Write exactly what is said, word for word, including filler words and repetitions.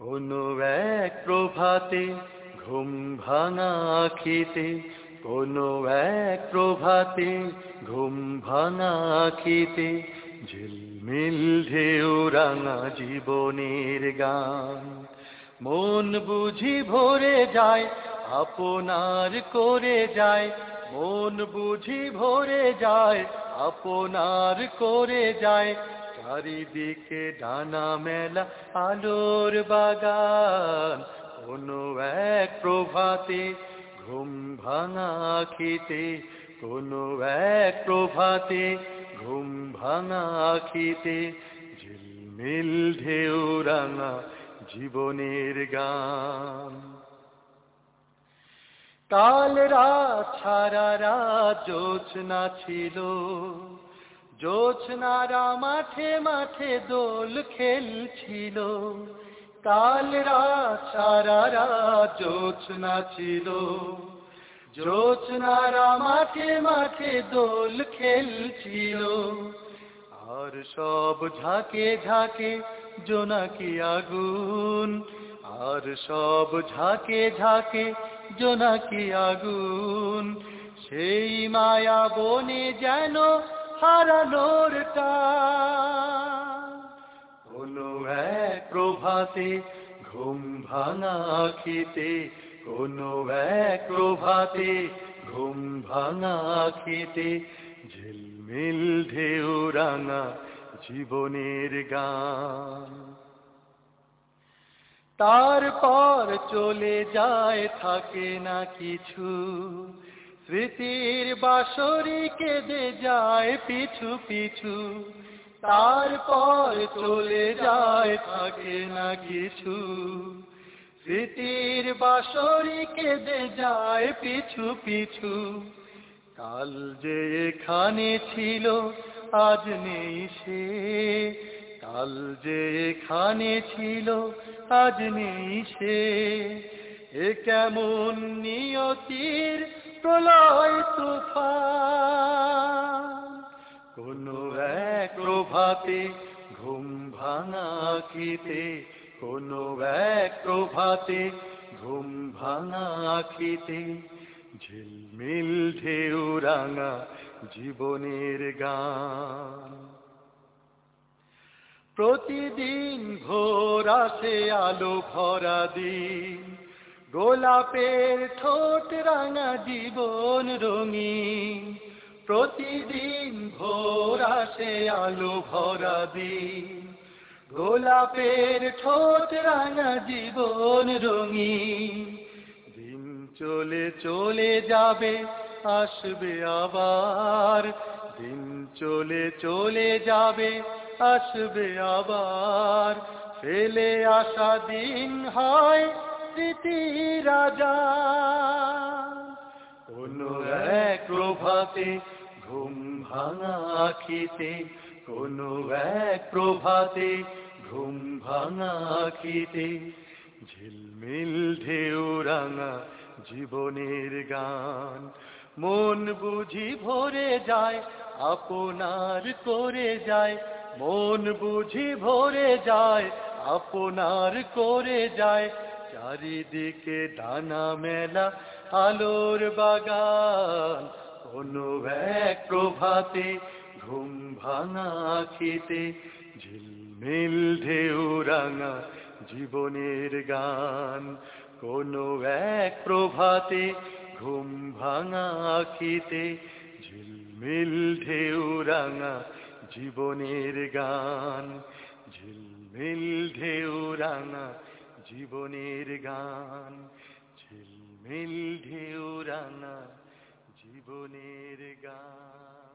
কোনো এক প্রভাতে ঘুম ভাঙা আখিতে, কোনো এক প্রভাতে ঘুম ভাঙা আখিতে, ঝিলমিল ঢেউ রাঙা জীবনের গান। মন বুঝি ভরে যায় আপনার করে যায়, মন বুঝি ভরে যায় আপনার করে যায়, চারিদিকে ডানা মেলা আলোর বাগান। কোনো এক প্রভাতে ঘুম ভাঙা আখিতে, কোনো এক প্রভাতে ঘুম ভাঙা আখিতে, ঝিলমিল ঢেউ রাঙা জীবনের গান। কাল রাত সারা রাত জোছনা ছিল, জোছনারা মাঠে মাঠে দোল খেলছিল। কাল রাত সারা রাত জোছনা ছিল, জোছনারা মাঠে মাঠে দোল খেলছিল। আর সব ঝাঁকে ঝাঁকে জোনাকি আগুন, আর সব ঝাঁকে ঝাঁকে জোনাকি আগুন, সেই মায়া বনে যেন হারানোর টান। কোনো এক প্রভাতে ঘুম ভাঙা আখিতে, কোনো এক প্রভাতে ঘুম ভাঙা আখিতে, ঝিলমিল ঢেউ রাঙা জীবনের গান। তারপর চলে যায় থাকে না কিছু, স্মৃতির বাঁশরি কেঁদে যায় পিছু পিছু। তারপর চলে যায় থাকে না কিছু, স্মৃতির বাঁশরি কেঁদে যায় পিছু পিছু। কাল যে এখানে ছিল আজ নেই সে, কাল যে এখানে ছিল আজ নেই সে, এ কেমন নিয়তির প্রলয় তুফান। কোনো এক প্রভাতে ঘুম ভাঙা আখিতে, কোনো এক প্রভাতে ঘুম ভাঙা আখিতে, ঝিলমিল ঢেউ রাঙা জীবনের গান। প্রতিদিন ভোর আসে আলো ভরা দিন, গোলাপের ঠোঁট রাঙা জীবন রঙিন। প্রতিদিন ভোর আসে আলো ভরা দিন, গোলাপের ঠোঁট রাঙা জীবন রঙিন। দিন চলে চলে যাবে আসবে আবার, দিন চলে চলে যাবে আসবে আবার, ফেলে আসা দিন হয় স্মৃতি রাজা। কোনো এক প্রভাতে ঘুম ভাঙা আখিতে, কোনো এক প্রভাতে ঘুম ভাঙা আখিতে, ঝিলমিল ঢেউ রাঙা জীবনের গান। মন বুঝি ভরে যায় আপনার করে যায়, মন বুঝি ভরে যায় আপনার করে যায়, চারিদিকে ডানা মেলা আলোর বাগান। কোনো এক প্রভাতে ঘুম ভাঙা আখিতে, ঝিলমিল ঢেউ রাঙা জীবনের গান। কোনো এক প্রভাতে ঘুম ভাঙা আখিতে, ঝিলমিল ঢেউ রাঙা জীবনের গান। ঝিলমিল ঢেউ রাঙা জীবনের গান, ঝিলমিল ঢেউ রাঙা জীবনের গান।